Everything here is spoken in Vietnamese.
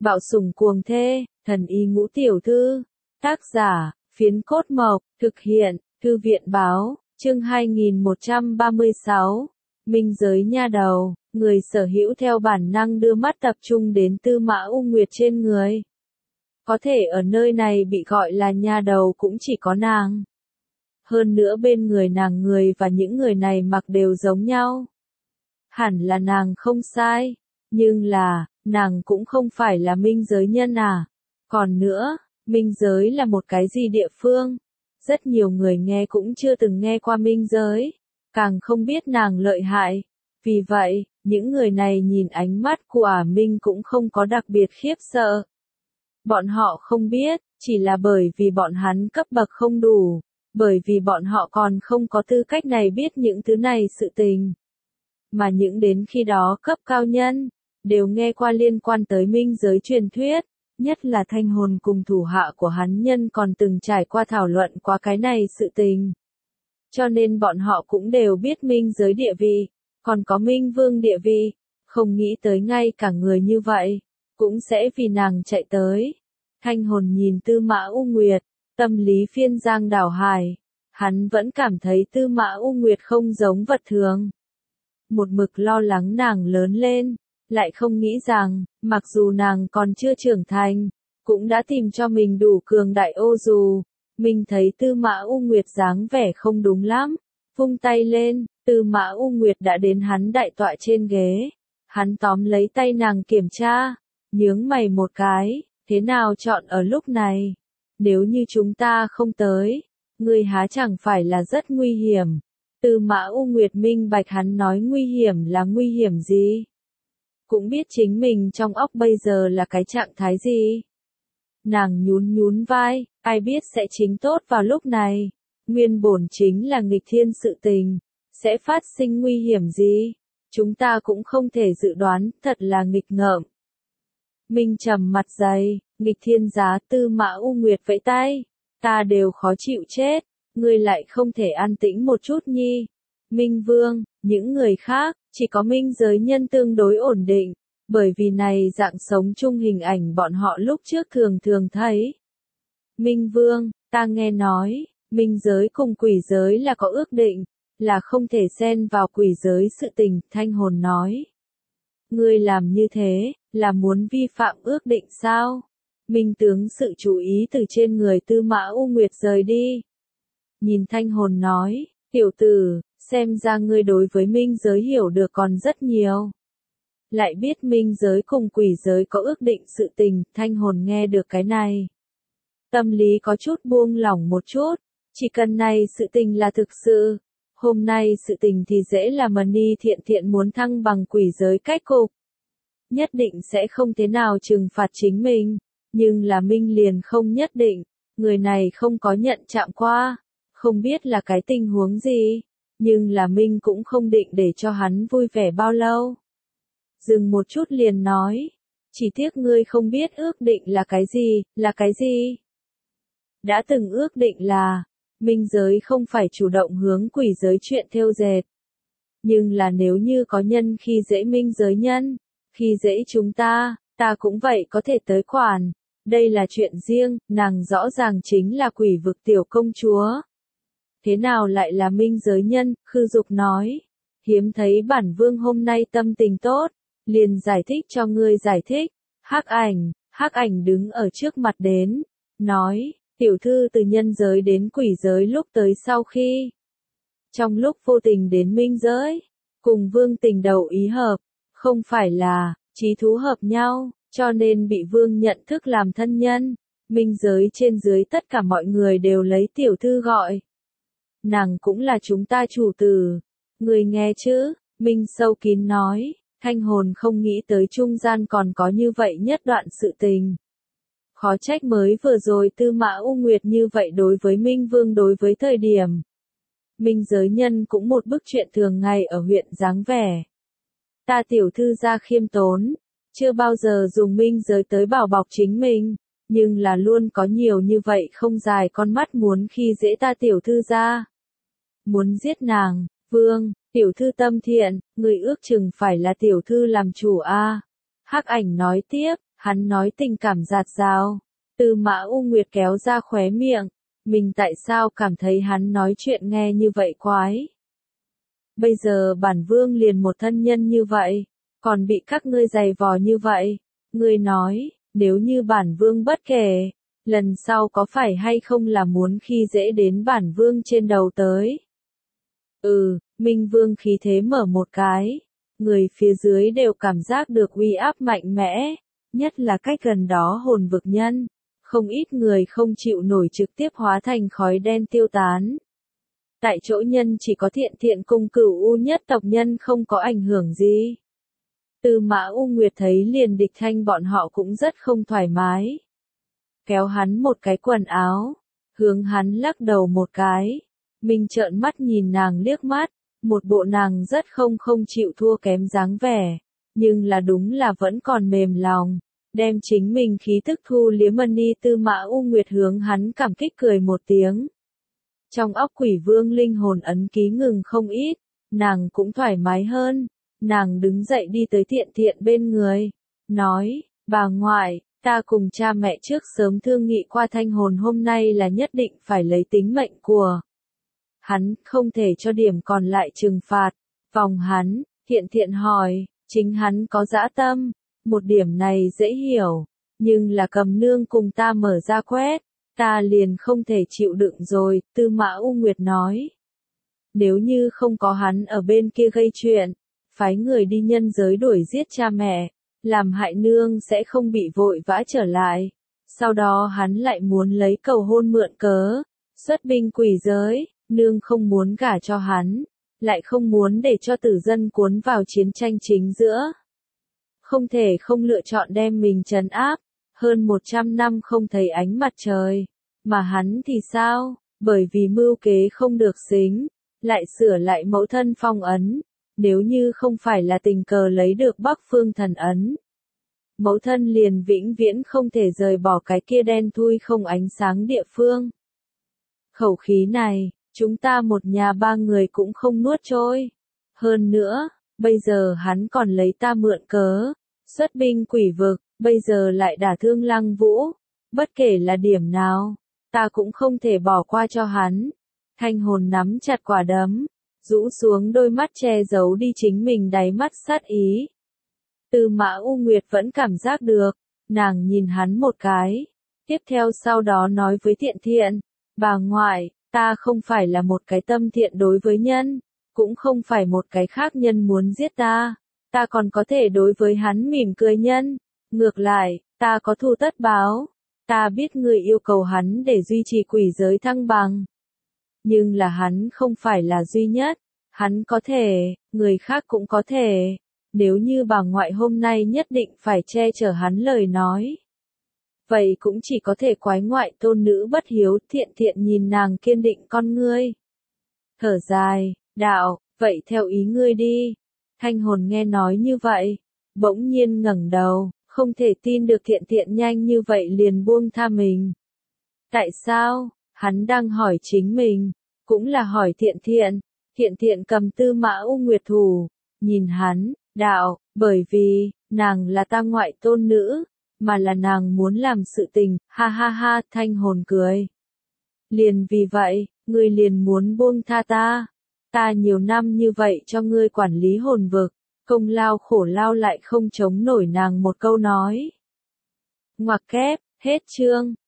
Bạo sủng cuồng thê, thần y ngũ tiểu thư. Tác giả, Phiến Cốt Mộc, thực hiện, Thư viện báo, chương 2136. Minh giới nha đầu, người sở hữu theo bản năng đưa mắt tập trung đến Tư Mã U Nguyệt trên người. Có thể ở nơi này bị gọi là nha đầu cũng chỉ có nàng. Hơn nữa bên người nàng người và những người này mặc đều giống nhau. Hẳn là nàng không sai, nhưng là, nàng cũng không phải là minh giới nhân à. Còn nữa, minh giới là một cái gì địa phương? Rất nhiều người nghe cũng chưa từng nghe qua minh giới, càng không biết nàng lợi hại. Vì vậy, những người này nhìn ánh mắt của Ả Minh cũng không có đặc biệt khiếp sợ. Bọn họ không biết, chỉ là bởi vì bọn hắn cấp bậc không đủ, bởi vì bọn họ còn không có tư cách này biết những thứ này sự tình. Mà những đến khi đó cấp cao nhân, đều nghe qua liên quan tới minh giới truyền thuyết, nhất là Thanh Hồn cùng thủ hạ của hắn nhân còn từng trải qua thảo luận qua cái này sự tình. Cho nên bọn họ cũng đều biết minh giới địa vị, còn có minh vương địa vị, không nghĩ tới ngay cả người như vậy, cũng sẽ vì nàng chạy tới. Thanh Hồn nhìn Tư Mã U Nguyệt, tâm lý phiên giang đảo hải, hắn vẫn cảm thấy Tư Mã U Nguyệt không giống vật thường. Một mực lo lắng nàng lớn lên, lại không nghĩ rằng, mặc dù nàng còn chưa trưởng thành, cũng đã tìm cho mình đủ cường đại ô dù. Mình thấy Tư Mã U Nguyệt dáng vẻ không đúng lắm, vung tay lên, Tư Mã U Nguyệt đã đến hắn đại tọa trên ghế. Hắn tóm lấy tay nàng kiểm tra, nhướng mày một cái, thế nào chọn ở lúc này? Nếu như chúng ta không tới, ngươi há chẳng phải là rất nguy hiểm. Tư Mã U Nguyệt minh bạch hắn nói nguy hiểm là nguy hiểm gì? Cũng biết chính mình trong óc bây giờ là cái trạng thái gì? Nàng nhún nhún vai, ai biết sẽ chính tốt vào lúc này. Nguyên bổn chính là nghịch thiên sự tình, sẽ phát sinh nguy hiểm gì? Chúng ta cũng không thể dự đoán, thật là nghịch ngợm. Minh trầm mặt dày, nghịch thiên giá. Tư Mã U Nguyệt vẫy tay, ta đều khó chịu chết, ngươi lại không thể an tĩnh một chút nhi. Minh Vương, những người khác, chỉ có minh giới nhân tương đối ổn định, bởi vì này dạng sống chung hình ảnh bọn họ lúc trước thường thường thấy. Minh Vương, ta nghe nói, minh giới cùng quỷ giới là có ước định, là không thể xen vào quỷ giới sự tình. Thanh Hồn nói. Ngươi làm như thế, là muốn vi phạm ước định sao? Minh tướng sự chú ý từ trên người Tư Mã U Nguyệt rời đi. Nhìn Thanh Hồn nói, tiểu tử, xem ra ngươi đối với minh giới hiểu được còn rất nhiều. Lại biết minh giới cùng quỷ giới có ước định sự tình. Thanh Hồn nghe được cái này, tâm lý có chút buông lỏng một chút, chỉ cần này sự tình là thực sự. Hôm nay sự tình thì dễ là Mani Thiện Thiện muốn thăng bằng quỷ giới cách cục. Nhất định sẽ không thế nào trừng phạt chính mình, nhưng là Minh liền không nhất định, người này không có nhận chạm qua, không biết là cái tình huống gì, nhưng là Minh cũng không định để cho hắn vui vẻ bao lâu. Dừng một chút liền nói, chỉ tiếc ngươi không biết ước định là cái gì? Đã từng ước định là, minh giới không phải chủ động hướng quỷ giới chuyện thêu dệt. Nhưng là nếu như có nhân khi dễ minh giới nhân, khi dễ chúng ta cũng vậy có thể tới quản. Đây là chuyện riêng, nàng rõ ràng chính là quỷ vực tiểu công chúa. Thế nào lại là minh giới nhân? Khư Dục nói. Hiếm thấy bản vương hôm nay tâm tình tốt, liền giải thích cho ngươi giải thích. Hắc ảnh đứng ở trước mặt đến, nói, tiểu thư từ nhân giới đến quỷ giới lúc tới sau khi. Trong lúc vô tình đến minh giới, cùng vương tình đầu ý hợp, không phải là, chí thú hợp nhau, cho nên bị vương nhận thức làm thân nhân. Minh giới trên dưới tất cả mọi người đều lấy tiểu thư gọi. Nàng cũng là chúng ta chủ tử. Người nghe chứ? Minh sâu kín nói. Thanh Hồn không nghĩ tới trung gian còn có như vậy nhất đoạn sự tình. Khó trách mới vừa rồi Tư Mã U Nguyệt như vậy đối với Minh Vương đối với thời điểm. Minh giới nhân cũng một bức chuyện thường ngày ở huyện dáng vẻ. Ta tiểu thư gia khiêm tốn, chưa bao giờ dùng minh giới tới bảo bọc chính mình, nhưng là luôn có nhiều như vậy không dài con mắt muốn khi dễ ta tiểu thư gia. Muốn giết nàng, vương, tiểu thư tâm thiện, người ước chừng phải là tiểu thư làm chủ a. Hắc ảnh nói tiếp, Hắn nói tình cảm dạt dào. Tư Mã U Nguyệt kéo ra khóe miệng. Mình tại sao cảm thấy hắn nói chuyện nghe như vậy quái? Bây giờ bản vương liền một thân nhân như vậy, còn bị các ngươi giày vò như vậy. Ngươi nói, nếu như bản vương bất kể, lần sau có phải hay không là muốn khi dễ đến bản vương trên đầu tới? Minh Vương khí thế mở một cái, người phía dưới đều cảm giác được uy áp mạnh mẽ, nhất là cách gần đó hồn vực nhân, không ít người không chịu nổi trực tiếp hóa thành khói đen tiêu tán. Tại chỗ nhân chỉ có Thiện Thiện cùng Cửu U nhất tộc nhân không có ảnh hưởng gì. Tư Mã U Nguyệt thấy liền Địch Thanh bọn họ cũng rất không thoải mái. Kéo hắn một cái quần áo, hướng hắn lắc đầu một cái. Mình trợn mắt nhìn nàng liếc mắt, một bộ nàng rất không chịu thua kém dáng vẻ, nhưng là đúng là vẫn còn mềm lòng, đem chính mình khí tức thu liếm ni. Tư Mã U Nguyệt hướng hắn cảm kích cười một tiếng. Trong óc Quỷ Vương linh hồn ấn ký ngừng không ít, nàng cũng thoải mái hơn, nàng đứng dậy đi tới Thiện Thiện bên người, nói, bà ngoại, ta cùng cha mẹ trước sớm thương nghị qua thanh hồn hôm nay là nhất định phải lấy tính mệnh của hắn, không thể cho điểm còn lại trừng phạt. Vòng hắn, Thiện Thiện hỏi, chính hắn có dã tâm, một điểm này dễ hiểu, nhưng là cầm nương cùng ta mở ra quét, ta liền không thể chịu đựng rồi. Tư Mã U Nguyệt nói, nếu như không có hắn ở bên kia gây chuyện, phái người đi nhân giới đuổi giết cha mẹ, làm hại nương sẽ không bị vội vã trở lại. Sau đó hắn lại muốn lấy cầu hôn mượn cớ, xuất binh quỷ giới, nương không muốn gả cho hắn, lại không muốn để cho tử dân cuốn vào chiến tranh chính giữa. Không thể không lựa chọn đem mình trấn áp, hơn 100 năm không thấy ánh mặt trời. Mà hắn thì sao? Bởi vì mưu kế không được xính, lại sửa lại mẫu thân phong ấn. Nếu như không phải là tình cờ lấy được Bắc Phương thần ấn, mẫu thân liền vĩnh viễn không thể rời bỏ cái kia đen thui không ánh sáng địa phương. Khẩu khí này, chúng ta một nhà ba người cũng không nuốt trôi. Hơn nữa, bây giờ hắn còn lấy ta mượn cớ, xuất binh quỷ vực, bây giờ lại đả thương Lăng Vũ. Bất kể là điểm nào, ta cũng không thể bỏ qua cho hắn. Thanh hồn nắm chặt quả đấm, rũ xuống đôi mắt che giấu đi chính mình đáy mắt sát ý. Tư Mã U Nguyệt vẫn cảm giác được, nàng nhìn hắn một cái, tiếp theo sau đó nói với Thiện Thiện, bà ngoại, ta không phải là một cái tâm thiện đối với nhân, cũng không phải một cái khác nhân muốn giết ta còn có thể đối với hắn mỉm cười nhân, ngược lại, ta có thù tất báo, ta biết người yêu cầu hắn để duy trì quỷ giới thăng bằng. Nhưng là hắn không phải là duy nhất, hắn có thể, người khác cũng có thể, nếu như bà ngoại hôm nay nhất định phải che chở hắn lời nói. Vậy cũng chỉ có thể quái ngoại tôn nữ bất hiếu. Thiện Thiện nhìn nàng kiên định con ngươi. Thở dài, đạo, vậy theo ý ngươi đi. Thanh hồn nghe nói như vậy, bỗng nhiên ngẩng đầu, không thể tin được Thiện Thiện nhanh như vậy liền buông tha mình. Tại sao? Hắn đang hỏi chính mình, cũng là hỏi Thiện Thiện. Thiện Thiện cầm Tư Mã U Nguyệt thủ, nhìn hắn, đạo, bởi vì, nàng là ta ngoại tôn nữ, mà là nàng muốn làm sự tình, ha ha ha. Thanh hồn cười. Liền vì vậy, ngươi liền muốn buông tha ta nhiều năm như vậy cho ngươi quản lý hồn vực, công lao khổ lao lại không chống nổi nàng một câu nói. Ngoặc kép, hết chương.